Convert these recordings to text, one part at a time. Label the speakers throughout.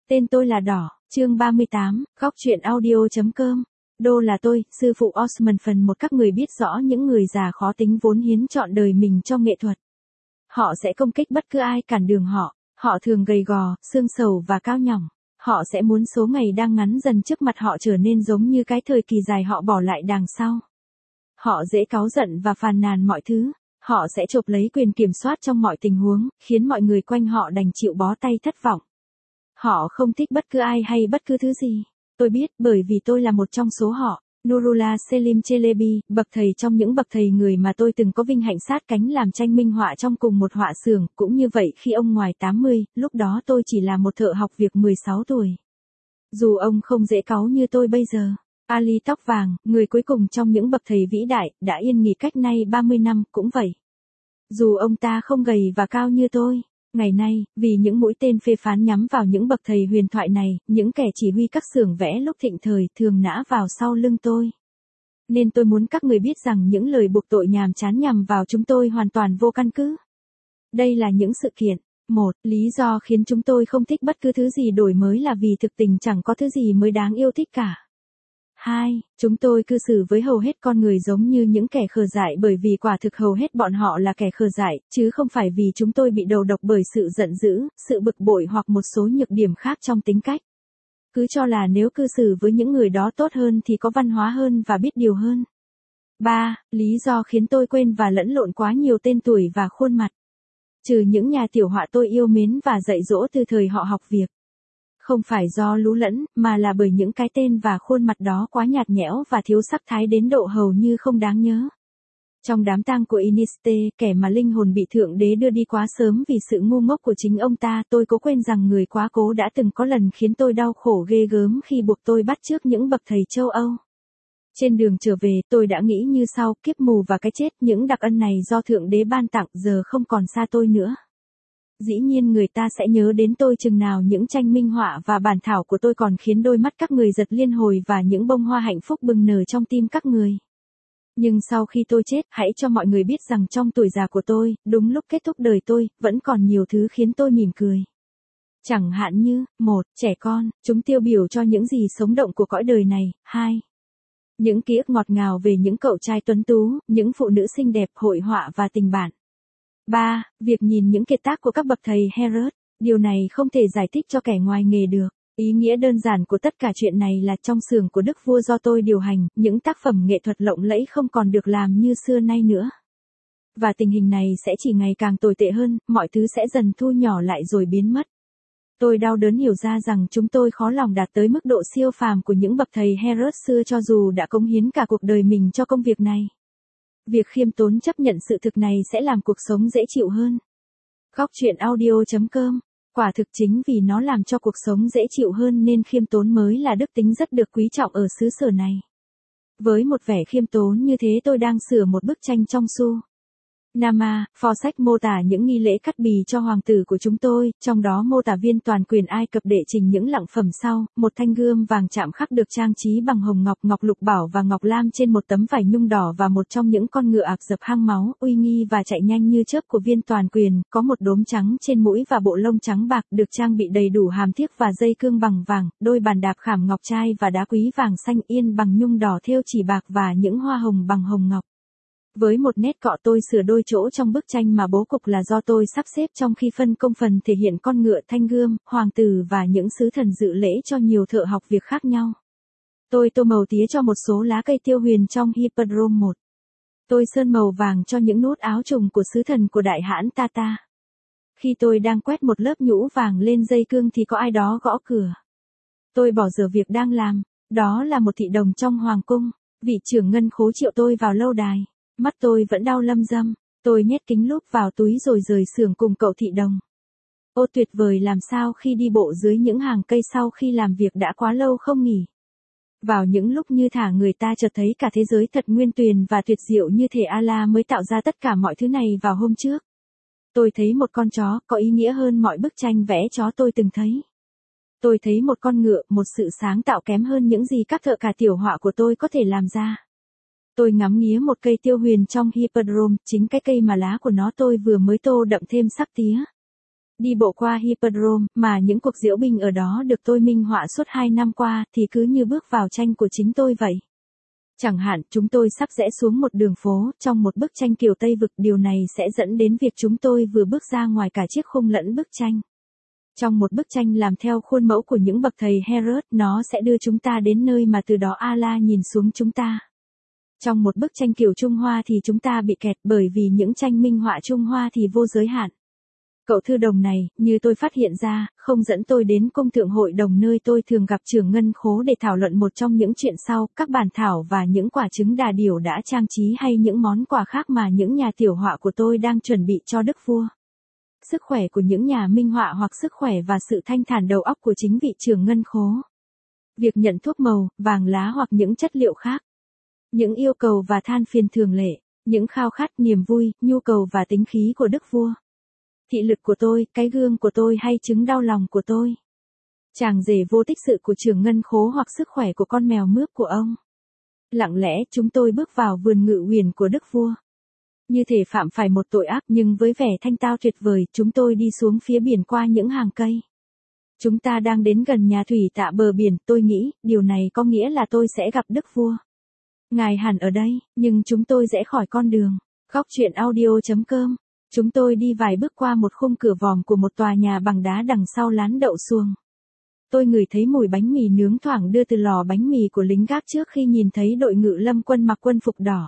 Speaker 1: Tên tôi là Đỏ, chương 38, góc truyện audio.com. Đô là tôi, sư phụ Osman phần một. Các người biết rõ những người già khó tính vốn hiến trọn đời mình cho nghệ thuật. Họ sẽ công kích bất cứ ai cản đường họ. Họ thường gầy gò, xương sầu và cao nhỏng. Họ sẽ muốn số ngày đang ngắn dần trước mặt họ trở nên giống như cái thời kỳ dài họ bỏ lại đằng sau. Họ dễ cáu giận và phàn nàn mọi thứ. Họ sẽ chộp lấy quyền kiểm soát trong mọi tình huống, khiến mọi người quanh họ đành chịu bó tay thất vọng. Họ không thích bất cứ ai hay bất cứ thứ gì. Tôi biết, bởi vì tôi là một trong số họ. Nurullah Selim Chelebi, bậc thầy trong những bậc thầy người mà tôi từng có vinh hạnh sát cánh làm tranh minh họa trong cùng một họa xưởng, cũng như vậy khi ông ngoài 80, lúc đó tôi chỉ là một thợ học việc 16 tuổi. Dù ông không dễ cáu như tôi bây giờ. Ali tóc vàng, người cuối cùng trong những bậc thầy vĩ đại, đã yên nghỉ cách nay 30 năm, cũng vậy. Dù ông ta không gầy và cao như tôi. Ngày nay, vì những mũi tên phê phán nhắm vào những bậc thầy huyền thoại này, những kẻ chỉ huy các xưởng vẽ lúc thịnh thời thường nã vào sau lưng tôi. Nên tôi muốn các người biết rằng những lời buộc tội nhàm chán nhằm vào chúng tôi hoàn toàn vô căn cứ. Đây là những sự kiện. 1. Lý do khiến chúng tôi không thích bất cứ thứ gì đổi mới là vì thực tình chẳng có thứ gì mới đáng yêu thích cả. 2. Chúng tôi cư xử với hầu hết con người giống như những kẻ khờ dại bởi vì quả thực hầu hết bọn họ là kẻ khờ dại, chứ không phải vì chúng tôi bị đầu độc bởi sự giận dữ, sự bực bội hoặc một số nhược điểm khác trong tính cách. Cứ cho là nếu cư xử với những người đó tốt hơn thì có văn hóa hơn và biết điều hơn. 3. Lý do khiến tôi quên và lẫn lộn quá nhiều tên tuổi và khuôn mặt. Trừ những nhà tiểu họa tôi yêu mến và dạy dỗ từ thời họ học việc. Không phải do lú lẫn, mà là bởi những cái tên và khuôn mặt đó quá nhạt nhẽo và thiếu sắc thái đến độ hầu như không đáng nhớ. Trong đám tang của Iniste, kẻ mà linh hồn bị Thượng Đế đưa đi quá sớm vì sự ngu ngốc của chính ông ta, tôi cố quên rằng người quá cố đã từng có lần khiến tôi đau khổ ghê gớm khi buộc tôi bắt chước những bậc thầy châu Âu. Trên đường trở về, tôi đã nghĩ như sau: kiếp mù và cái chết, những đặc ân này do Thượng Đế ban tặng giờ không còn xa tôi nữa. Dĩ nhiên người ta sẽ nhớ đến tôi chừng nào những tranh minh họa và bản thảo của tôi còn khiến đôi mắt các người giật liên hồi và những bông hoa hạnh phúc bừng nở trong tim các người. Nhưng sau khi tôi chết, hãy cho mọi người biết rằng trong tuổi già của tôi, đúng lúc kết thúc đời tôi, vẫn còn nhiều thứ khiến tôi mỉm cười. Chẳng hạn như, 1. Trẻ con, chúng tiêu biểu cho những gì sống động của cõi đời này. 2. Những ký ức ngọt ngào về những cậu trai tuấn tú, những phụ nữ xinh đẹp, hội họa và tình bạn. 3. Việc nhìn những kiệt tác của các bậc thầy Herod. Điều này không thể giải thích cho kẻ ngoài nghề được. Ý nghĩa đơn giản của tất cả chuyện này là trong xưởng của đức vua do tôi điều hành, những tác phẩm nghệ thuật lộng lẫy không còn được làm như xưa nay nữa. Và tình hình này sẽ chỉ ngày càng tồi tệ hơn, mọi thứ sẽ dần thu nhỏ lại rồi biến mất. Tôi đau đớn hiểu ra rằng chúng tôi khó lòng đạt tới mức độ siêu phàm của những bậc thầy Herod xưa cho dù đã cống hiến cả cuộc đời mình cho công việc này. Việc khiêm tốn chấp nhận sự thực này sẽ làm cuộc sống dễ chịu hơn. Góc truyện audio.com. Quả thực chính vì nó làm cho cuộc sống dễ chịu hơn nên khiêm tốn mới là đức tính rất được quý trọng ở xứ sở này. Với một vẻ khiêm tốn như thế tôi đang sửa một bức tranh trong su. Nama, phò sách mô tả những nghi lễ cắt bì cho hoàng tử của chúng tôi, trong đó mô tả viên toàn quyền Ai Cập đệ trình những lặng phẩm sau: một thanh gươm vàng chạm khắc được trang trí bằng hồng ngọc, ngọc lục bảo và ngọc lam trên một tấm vải nhung đỏ, và một trong những con ngựa ạc dập hang máu, uy nghi và chạy nhanh như chớp của viên toàn quyền, có một đốm trắng trên mũi và bộ lông trắng bạc, được trang bị đầy đủ hàm thiếc và dây cương bằng vàng, đôi bàn đạp khảm ngọc trai và đá quý vàng xanh yên bằng nhung đỏ thêu chỉ bạc và những hoa hồng bằng hồng ngọc. Với một nét cọ tôi sửa đôi chỗ trong bức tranh mà bố cục là do tôi sắp xếp trong khi phân công phần thể hiện con ngựa, thanh gươm, hoàng tử và những sứ thần dự lễ cho nhiều thợ học việc khác nhau. Tôi tô màu tía cho một số lá cây tiêu huyền trong Hippodrome 1. Tôi sơn màu vàng cho những nút áo trùng của sứ thần của đại hãn Tata. Khi tôi đang quét một lớp nhũ vàng lên dây cương thì có ai đó gõ cửa. Tôi bỏ dở việc đang làm, đó là một thị đồng trong hoàng cung. Vị trưởng ngân khố triệu tôi vào lâu đài. Mắt tôi vẫn đau lâm dâm, tôi nhét kính lúp vào túi rồi rời xưởng cùng cậu thị đồng. Ô tuyệt vời làm sao khi đi bộ dưới những hàng cây sau khi làm việc đã quá lâu không nghỉ. Vào những lúc như thả người ta chợt thấy cả thế giới thật nguyên tuyền và tuyệt diệu như thể Allah mới tạo ra tất cả mọi thứ này vào hôm trước. Tôi thấy một con chó có ý nghĩa hơn mọi bức tranh vẽ chó tôi từng thấy. Tôi thấy một con ngựa, một sự sáng tạo kém hơn những gì các thợ cả tiểu họa của tôi có thể làm ra. Tôi ngắm nghía một cây tiêu huyền trong Hippodrome, chính cái cây mà lá của nó tôi vừa mới tô đậm thêm sắc tía. Đi bộ qua Hippodrome, mà những cuộc diễu binh ở đó được tôi minh họa suốt 2 năm qua, thì cứ như bước vào tranh của chính tôi vậy. Chẳng hạn, chúng tôi sắp rẽ xuống một đường phố, trong một bức tranh kiểu Tây Vực, điều này sẽ dẫn đến việc chúng tôi vừa bước ra ngoài cả chiếc khung lẫn bức tranh. Trong một bức tranh làm theo khuôn mẫu của những bậc thầy Herod, nó sẽ đưa chúng ta đến nơi mà từ đó Allah nhìn xuống chúng ta. Trong một bức tranh kiểu Trung Hoa thì chúng ta bị kẹt, bởi vì những tranh minh họa Trung Hoa thì vô giới hạn. Cậu thư đồng này, như tôi phát hiện ra, không dẫn tôi đến cung thượng hội đồng nơi tôi thường gặp trưởng ngân khố để thảo luận một trong những chuyện sau, các bản thảo và những quả trứng đà điểu đã trang trí hay những món quà khác mà những nhà tiểu họa của tôi đang chuẩn bị cho đức vua. Sức khỏe của những nhà minh họa hoặc sức khỏe và sự thanh thản đầu óc của chính vị trưởng ngân khố. Việc nhận thuốc màu, vàng lá hoặc những chất liệu khác. Những yêu cầu và than phiền thường lệ, những khao khát, niềm vui, nhu cầu và tính khí của đức vua. Thị lực của tôi, cái gương của tôi hay chứng đau lòng của tôi. Chàng rể vô tích sự của trưởng ngân khố hoặc sức khỏe của con mèo mướp của ông. Lặng lẽ chúng tôi bước vào vườn ngự uyển của đức vua. Như thể phạm phải một tội ác, nhưng với vẻ thanh tao tuyệt vời, chúng tôi đi xuống phía biển qua những hàng cây. Chúng ta đang đến gần nhà thủy tạ bờ biển, tôi nghĩ, điều này có nghĩa là tôi sẽ gặp đức vua. Ngài hẳn ở đây, nhưng chúng tôi rẽ khỏi con đường. Góc truyện audio.com. Chúng tôi đi vài bước qua một khung cửa vòm của một tòa nhà bằng đá đằng sau lán đậu xuồng. Tôi ngửi thấy mùi bánh mì nướng thoảng đưa từ lò bánh mì của lính gác trước khi nhìn thấy đội ngự lâm quân mặc quân phục đỏ.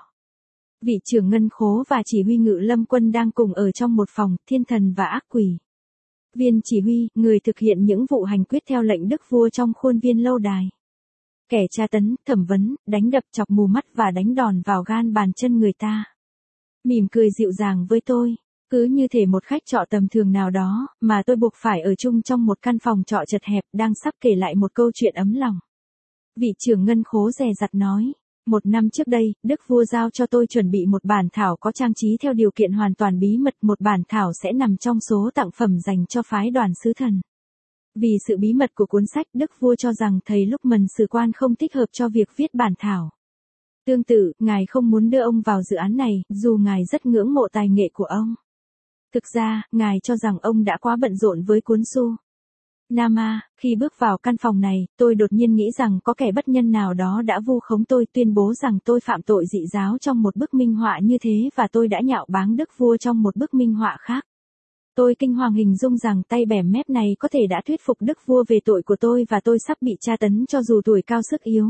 Speaker 1: Vị trưởng ngân khố và chỉ huy ngự lâm quân đang cùng ở trong một phòng, thiên thần và ác quỷ. Viên chỉ huy, người thực hiện những vụ hành quyết theo lệnh đức vua trong khuôn viên lâu đài. Kẻ tra tấn, thẩm vấn, đánh đập, chọc mù mắt và đánh đòn vào gan bàn chân người ta. Mỉm cười dịu dàng với tôi. Cứ như thể một khách trọ tầm thường nào đó, mà tôi buộc phải ở chung trong một căn phòng trọ chật hẹp, đang sắp kể lại một câu chuyện ấm lòng. Vị trưởng ngân khố dè dặt nói, 1 năm trước đây, đức vua giao cho tôi chuẩn bị một bản thảo có trang trí theo điều kiện hoàn toàn bí mật, một bản thảo sẽ nằm trong số tặng phẩm dành cho phái đoàn sứ thần. Vì sự bí mật của cuốn sách, đức vua cho rằng thầy Lukman sử quan không thích hợp cho việc viết bản thảo. Tương tự, ngài không muốn đưa ông vào dự án này, dù ngài rất ngưỡng mộ tài nghệ của ông. Thực ra, ngài cho rằng ông đã quá bận rộn với cuốn Su Nama. Khi bước vào căn phòng này, tôi đột nhiên nghĩ rằng có kẻ bất nhân nào đó đã vu khống tôi, tuyên bố rằng tôi phạm tội dị giáo trong một bức minh họa như thế, và tôi đã nhạo báng đức vua trong một bức minh họa khác. Tôi kinh hoàng hình dung rằng tay bẻm mép này có thể đã thuyết phục đức vua về tội của tôi, và tôi sắp bị tra tấn cho dù tuổi cao sức yếu.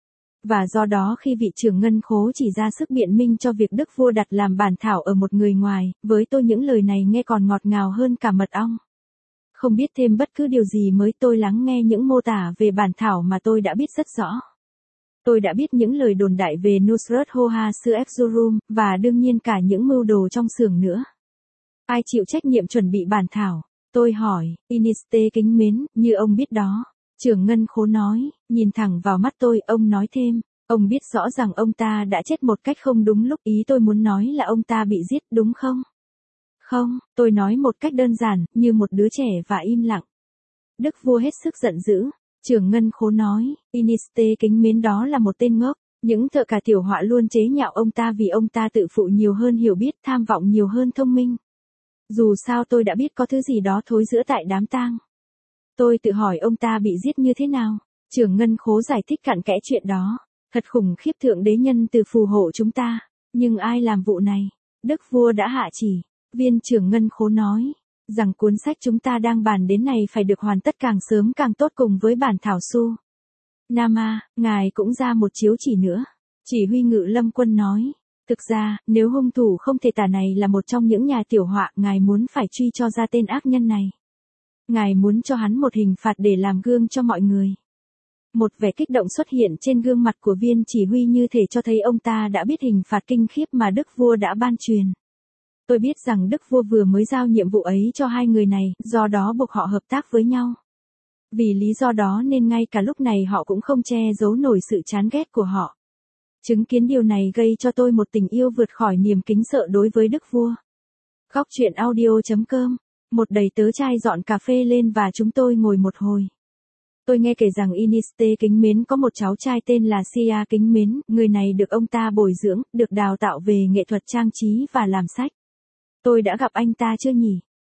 Speaker 1: Và do đó khi vị trưởng ngân khố chỉ ra sức biện minh cho việc đức vua đặt làm bản thảo ở một người ngoài, với tôi những lời này nghe còn ngọt ngào hơn cả mật ong. Không biết thêm bất cứ điều gì mới, tôi lắng nghe những mô tả về bản thảo mà tôi đã biết rất rõ. Tôi đã biết những lời đồn đại về Nusrat Hoha sư Erzurum, và đương nhiên cả những mưu đồ trong xưởng nữa. Ai chịu trách nhiệm chuẩn bị bản thảo? Tôi hỏi. Iniste kính mến, như ông biết đó. Trưởng ngân khố nói, nhìn thẳng vào mắt tôi, ông nói thêm, ông biết rõ rằng ông ta đã chết một cách không đúng lúc, ý tôi muốn nói là ông ta bị giết, đúng không? Không, tôi nói một cách đơn giản, như một đứa trẻ, và im lặng. Đức vua hết sức giận dữ. Trưởng ngân khố nói, Iniste kính mến, đó là một tên ngốc. Những thợ cả tiểu họa luôn chế nhạo ông ta vì ông ta tự phụ nhiều hơn hiểu biết, tham vọng nhiều hơn thông minh. Dù sao tôi đã biết có thứ gì đó thối rữa tại đám tang. Tôi tự hỏi ông ta bị giết như thế nào. Trưởng ngân khố giải thích cặn kẽ chuyện đó. Thật khủng khiếp, thượng đế nhân từ phù hộ chúng ta. Nhưng ai làm vụ này? Đức vua đã hạ chỉ. Viên trưởng ngân khố nói, rằng cuốn sách chúng ta đang bàn đến này phải được hoàn tất càng sớm càng tốt, cùng với bản thảo Su Nama. Ngài cũng ra một chiếu chỉ nữa. Chỉ huy ngự lâm quân nói, thực ra, nếu hung thủ không thể tả này là một trong những nhà tiểu họa, ngài muốn phải truy cho ra tên ác nhân này. Ngài muốn cho hắn một hình phạt để làm gương cho mọi người. Một vẻ kích động xuất hiện trên gương mặt của viên chỉ huy, như thể cho thấy ông ta đã biết hình phạt kinh khiếp mà đức vua đã ban truyền. Tôi biết rằng đức vua vừa mới giao nhiệm vụ ấy cho hai người này, do đó buộc họ hợp tác với nhau. Vì lý do đó nên ngay cả lúc này họ cũng không che giấu nổi sự chán ghét của họ. Chứng kiến điều này gây cho tôi một tình yêu vượt khỏi niềm kính sợ đối với đức vua. Góc truyện audio.com. Một đầy tớ trai dọn cà phê lên và chúng tôi ngồi một hồi. Tôi nghe kể rằng Iniste kính mến có một cháu trai tên là Sia kính mến, người này được ông ta bồi dưỡng, được đào tạo về nghệ thuật trang trí và làm sách. Tôi đã gặp anh ta chưa nhỉ?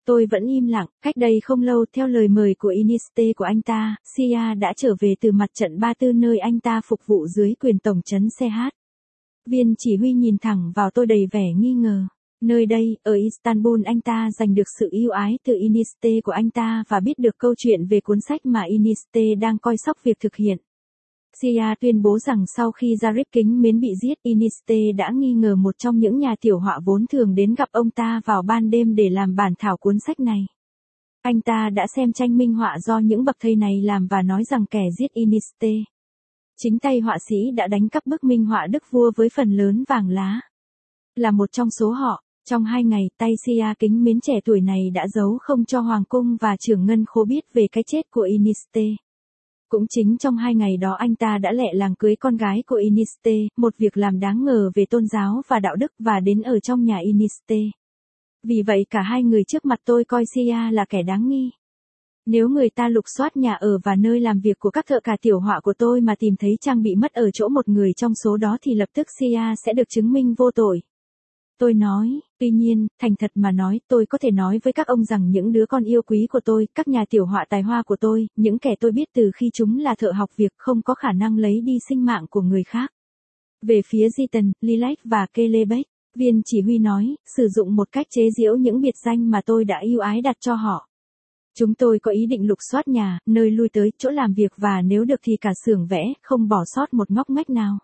Speaker 1: Tôi vẫn im lặng, cách đây không lâu theo lời mời của Iniste của anh ta, Sia đã trở về từ mặt trận Ba Tư nơi anh ta phục vụ dưới quyền tổng trấn CH. Viên chỉ huy nhìn thẳng vào tôi đầy vẻ nghi ngờ. Nơi đây, ở Istanbul anh ta giành được sự yêu ái từ Iniste của anh ta và biết được câu chuyện về cuốn sách mà Iniste đang coi sóc việc thực hiện. Sia tuyên bố rằng sau khi Zarif kính mến bị giết, Iniste đã nghi ngờ một trong những nhà tiểu họa vốn thường đến gặp ông ta vào ban đêm để làm bản thảo cuốn sách này. Anh ta đã xem tranh minh họa do những bậc thầy này làm và nói rằng kẻ giết Iniste, chính tay họa sĩ đã đánh cắp bức minh họa đức vua với phần lớn vàng lá. Là một trong số họ, trong 2 ngày, tay Sia kính mến trẻ tuổi này đã giấu không cho Hoàng cung và trưởng ngân khố biết về cái chết của Iniste. Cũng chính trong 2 ngày đó anh ta đã lẹ làng cưới con gái của Iniste, một việc làm đáng ngờ về tôn giáo và đạo đức, và đến ở trong nhà Iniste. Vì vậy cả hai người trước mặt tôi coi Sia là kẻ đáng nghi. Nếu người ta lục soát nhà ở và nơi làm việc của các thợ cà tiểu họa của tôi mà tìm thấy trang bị mất ở chỗ một người trong số đó thì lập tức Sia sẽ được chứng minh vô tội. Tôi nói, tuy nhiên, thành thật mà nói, tôi có thể nói với các ông rằng những đứa con yêu quý của tôi, các nhà tiểu họa tài hoa của tôi, những kẻ tôi biết từ khi chúng là thợ học việc không có khả năng lấy đi sinh mạng của người khác. Về phía Zitan, Lilac và Kelebek, viên chỉ huy nói, sử dụng một cách chế giễu những biệt danh mà tôi đã yêu ái đặt cho họ. Chúng tôi có ý định lục soát nhà, nơi lui tới, chỗ làm việc và nếu được thì cả xưởng vẽ, không bỏ sót một ngóc ngách nào.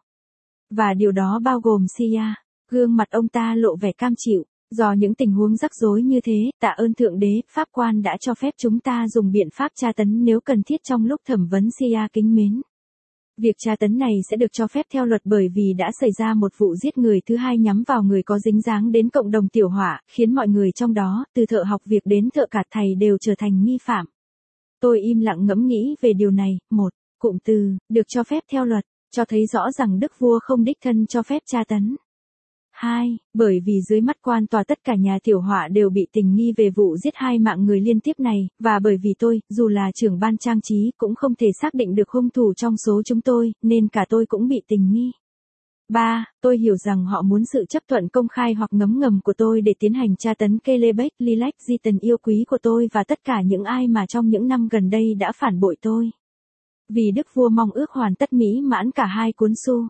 Speaker 1: Và điều đó bao gồm Sia. Gương mặt ông ta lộ vẻ cam chịu. Do những tình huống rắc rối như thế, tạ ơn Thượng Đế, pháp quan đã cho phép chúng ta dùng biện pháp tra tấn nếu cần thiết trong lúc thẩm vấn Sia kính mến. Việc tra tấn này sẽ được cho phép theo luật bởi vì đã xảy ra một vụ giết người thứ hai nhắm vào người có dính dáng đến cộng đồng tiểu họa, khiến mọi người trong đó, từ thợ học việc đến thợ cạt thầy đều trở thành nghi phạm. Tôi im lặng ngẫm nghĩ về điều này. Một, cụm từ, được cho phép theo luật, cho thấy rõ rằng đức vua không đích thân cho phép tra tấn. 2. Bởi vì dưới mắt quan tòa tất cả nhà tiểu họa đều bị tình nghi về vụ giết 2 mạng người liên tiếp này, và bởi vì tôi, dù là trưởng ban trang trí, cũng không thể xác định được hung thủ trong số chúng tôi, nên cả tôi cũng bị tình nghi. 3. Tôi hiểu rằng họ muốn sự chấp thuận công khai hoặc ngấm ngầm của tôi để tiến hành tra tấn Kelebek, Lilac, Zitan yêu quý của tôi và tất cả những ai mà trong những năm gần đây đã phản bội tôi. Vì đức vua mong ước hoàn tất mỹ mãn cả 2 cuốn Su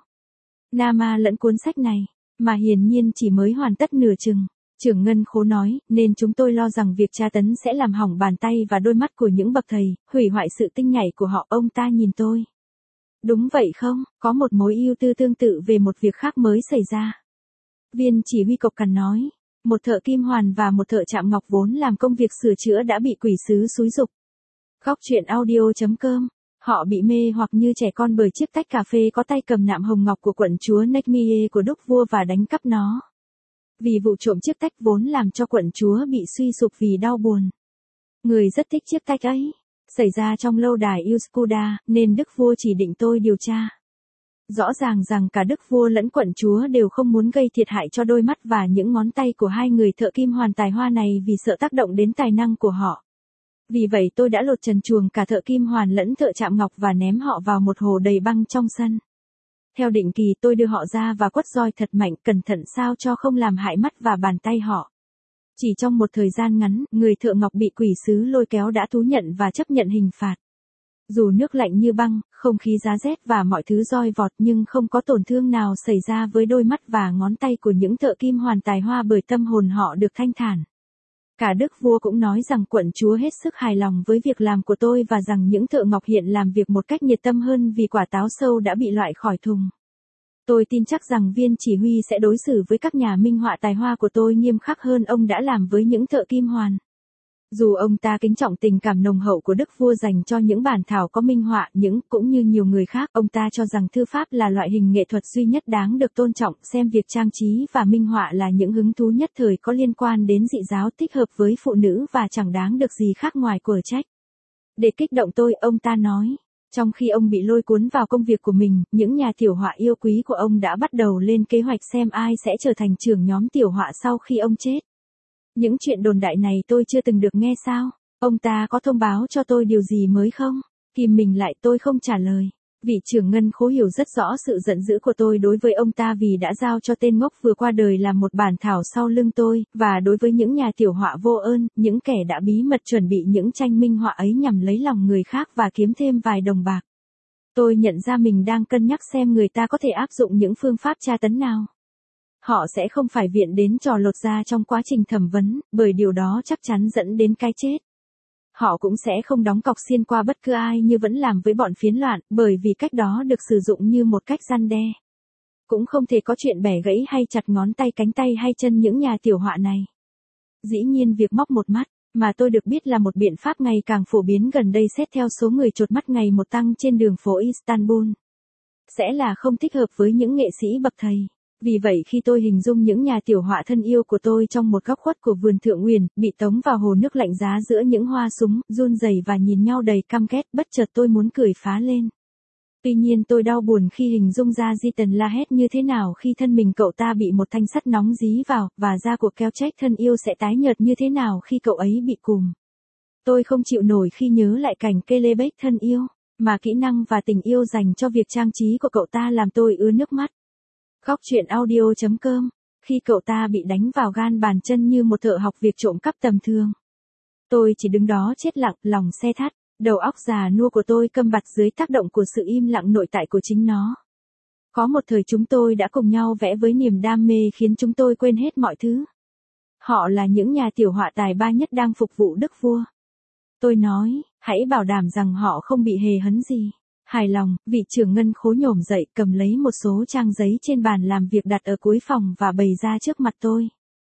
Speaker 1: Nama lẫn cuốn sách này, mà hiển nhiên chỉ mới hoàn tất nửa chừng. Trưởng ngân khố nói, nên chúng tôi lo rằng việc tra tấn sẽ làm hỏng bàn tay và đôi mắt của những bậc thầy, hủy hoại sự tinh nhạy của họ. Ông ta nhìn tôi. Đúng vậy không, có một mối ưu tư tương tự về một việc khác mới xảy ra. Viên chỉ huy cộc cằn nói, một thợ kim hoàn và một thợ chạm ngọc vốn làm công việc sửa chữa đã bị quỷ sứ xúi giục. Góc truyện audio.com. Họ bị mê hoặc như trẻ con bởi chiếc tách cà phê có tay cầm nạm hồng ngọc của quận chúa Nekmie của đúc vua và đánh cắp nó. Vì vụ trộm chiếc tách vốn làm cho quận chúa bị suy sụp vì đau buồn. Người rất thích chiếc tách ấy. Xảy ra trong lâu đài Üsküdar, nên đức vua chỉ định tôi điều tra. Rõ ràng rằng cả đức vua lẫn quận chúa đều không muốn gây thiệt hại cho đôi mắt và những ngón tay của 2 người thợ kim hoàn tài hoa này vì sợ tác động đến tài năng của họ. Vì vậy tôi đã lột trần truồng cả thợ kim hoàn lẫn thợ chạm ngọc và ném họ vào một hồ đầy băng trong sân. Theo định kỳ tôi đưa họ ra và quất roi thật mạnh, cẩn thận sao cho không làm hại mắt và bàn tay họ. Chỉ trong một thời gian ngắn, người thợ ngọc bị quỷ sứ lôi kéo đã thú nhận và chấp nhận hình phạt. Dù nước lạnh như băng, không khí giá rét và mọi thứ roi vọt nhưng không có tổn thương nào xảy ra với đôi mắt và ngón tay của những thợ kim hoàn tài hoa bởi tâm hồn họ được thanh thản. Cả đức vua cũng nói rằng quận chúa hết sức hài lòng với việc làm của tôi và rằng những thợ ngọc hiện làm việc một cách nhiệt tâm hơn vì quả táo sâu đã bị loại khỏi thùng. Tôi tin chắc rằng viên chỉ huy sẽ đối xử với các nhà minh họa tài hoa của tôi nghiêm khắc hơn ông đã làm với những thợ kim hoàn. Dù ông ta kính trọng tình cảm nồng hậu của đức vua dành cho những bản thảo có minh họa, cũng như nhiều người khác, ông ta cho rằng thư pháp là loại hình nghệ thuật duy nhất đáng được tôn trọng, xem việc trang trí và minh họa là những hứng thú nhất thời có liên quan đến dị giáo thích hợp với phụ nữ và chẳng đáng được gì khác ngoài quở trách. Để kích động tôi, ông ta nói. Trong khi ông bị lôi cuốn vào công việc của mình, những nhà tiểu họa yêu quý của ông đã bắt đầu lên kế hoạch xem ai sẽ trở thành trưởng nhóm tiểu họa sau khi ông chết. Những chuyện đồn đại này tôi chưa từng được nghe sao? Ông ta có thông báo cho tôi điều gì mới không? Kìm mình lại tôi không trả lời. Vị trưởng ngân khố hiểu rất rõ sự giận dữ của tôi đối với ông ta vì đã giao cho tên ngốc vừa qua đời làm một bản thảo sau lưng tôi, và đối với những nhà tiểu họa vô ơn, những kẻ đã bí mật chuẩn bị những tranh minh họa ấy nhằm lấy lòng người khác và kiếm thêm vài đồng bạc. Tôi nhận ra mình đang cân nhắc xem người ta có thể áp dụng những phương pháp tra tấn nào. Họ sẽ không phải viện đến trò lột da trong quá trình thẩm vấn, bởi điều đó chắc chắn dẫn đến cái chết. Họ cũng sẽ không đóng cọc xiên qua bất cứ ai như vẫn làm với bọn phiến loạn, bởi vì cách đó được sử dụng như một cách răn đe. Cũng không thể có chuyện bẻ gãy hay chặt ngón tay, cánh tay hay chân những nhà tiểu họa này. Dĩ nhiên việc móc một mắt, mà tôi được biết là một biện pháp ngày càng phổ biến gần đây xét theo số người chột mắt ngày một tăng trên đường phố Istanbul, sẽ là không thích hợp với những nghệ sĩ bậc thầy. Vì vậy khi tôi hình dung những nhà tiểu họa thân yêu của tôi trong một góc khuất của vườn Thượng Uyển, bị tống vào hồ nước lạnh giá giữa những hoa súng, run rẩy và nhìn nhau đầy căm ghét, bất chợt tôi muốn cười phá lên. Tuy nhiên tôi đau buồn khi hình dung ra Ethan la hét như thế nào khi thân mình cậu ta bị một thanh sắt nóng dí vào, và da của Kelchek thân yêu sẽ tái nhợt như thế nào khi cậu ấy bị cùm. Tôi không chịu nổi khi nhớ lại cảnh Kelebek thân yêu, mà kỹ năng và tình yêu dành cho việc trang trí của cậu ta làm tôi ứa nước mắt. Góc truyện audio.com, khi cậu ta bị đánh vào gan bàn chân như một thợ học việc trộm cắp tầm thường. Tôi chỉ đứng đó chết lặng, lòng xe thắt, đầu óc già nua của tôi câm bặt dưới tác động của sự im lặng nội tại của chính nó. Có một thời chúng tôi đã cùng nhau vẽ với niềm đam mê khiến chúng tôi quên hết mọi thứ. Họ là những nhà tiểu họa tài ba nhất đang phục vụ đức vua. Tôi nói, hãy bảo đảm rằng họ không bị hề hấn gì. Hài lòng, vị trưởng ngân khố nhổm dậy, cầm lấy một số trang giấy trên bàn làm việc đặt ở cuối phòng và bày ra trước mặt tôi.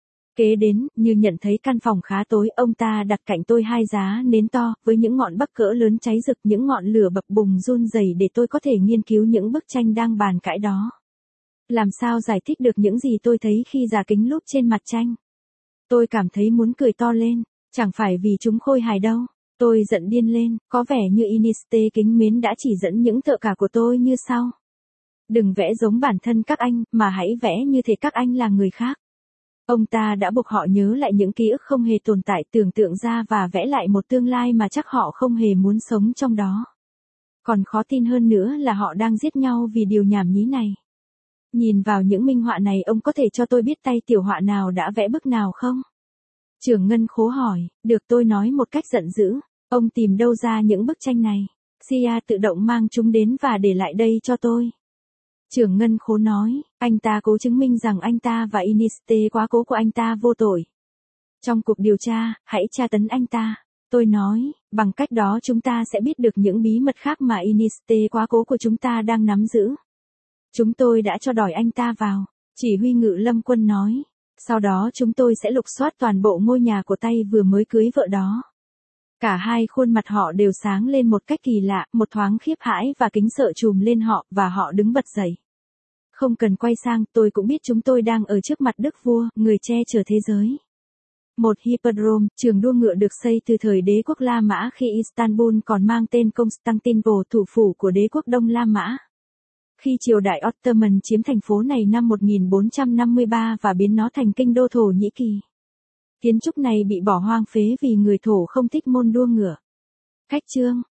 Speaker 1: Kế đến, như nhận thấy căn phòng khá tối, ông ta đặt cạnh tôi 2 giá nến to, với những ngọn bắc cỡ lớn cháy rực, những ngọn lửa bập bùng run rẩy để tôi có thể nghiên cứu những bức tranh đang bàn cãi đó. Làm sao giải thích được những gì tôi thấy khi giả kính lúp trên mặt tranh? Tôi cảm thấy muốn cười to lên, chẳng phải vì chúng khôi hài đâu. Tôi giận điên lên, có vẻ như Iniste kính mến đã chỉ dẫn những thợ cả của tôi như sau. Đừng vẽ giống bản thân các anh, mà hãy vẽ như thể các anh là người khác. Ông ta đã buộc họ nhớ lại những ký ức không hề tồn tại, tưởng tượng ra và vẽ lại một tương lai mà chắc họ không hề muốn sống trong đó. Còn khó tin hơn nữa là họ đang giết nhau vì điều nhảm nhí này. Nhìn vào những minh họa này, ông có thể cho tôi biết tay tiểu họa nào đã vẽ bức nào không? Trưởng ngân khố hỏi, được, tôi nói một cách giận dữ. Ông tìm đâu ra những bức tranh này? Sia tự động mang chúng đến và để lại đây cho tôi. Trưởng ngân khố nói, anh ta cố chứng minh rằng anh ta và Iniste quá cố của anh ta vô tội. Trong cuộc điều tra, hãy tra tấn anh ta. Tôi nói, bằng cách đó chúng ta sẽ biết được những bí mật khác mà Iniste quá cố của chúng ta đang nắm giữ. Chúng tôi đã cho đòi anh ta vào, chỉ huy ngự lâm quân nói. Sau đó chúng tôi sẽ lục soát toàn bộ ngôi nhà của tay vừa mới cưới vợ đó. Cả hai khuôn mặt họ đều sáng lên một cách kỳ lạ, một thoáng khiếp hãi và kính sợ trùm lên họ, và họ đứng bật dậy. Không cần quay sang, tôi cũng biết chúng tôi đang ở trước mặt đức vua, người che chở thế giới. Một hippodrome, trường đua ngựa được xây từ thời đế quốc La Mã khi Istanbul còn mang tên Constantinople, thủ phủ của đế quốc Đông La Mã. Khi triều đại Ottoman chiếm thành phố này năm 1453 và biến nó thành kinh đô Thổ Nhĩ Kỳ. Kiến trúc này bị bỏ hoang phế vì người Thổ không thích môn đua ngựa. Cách chương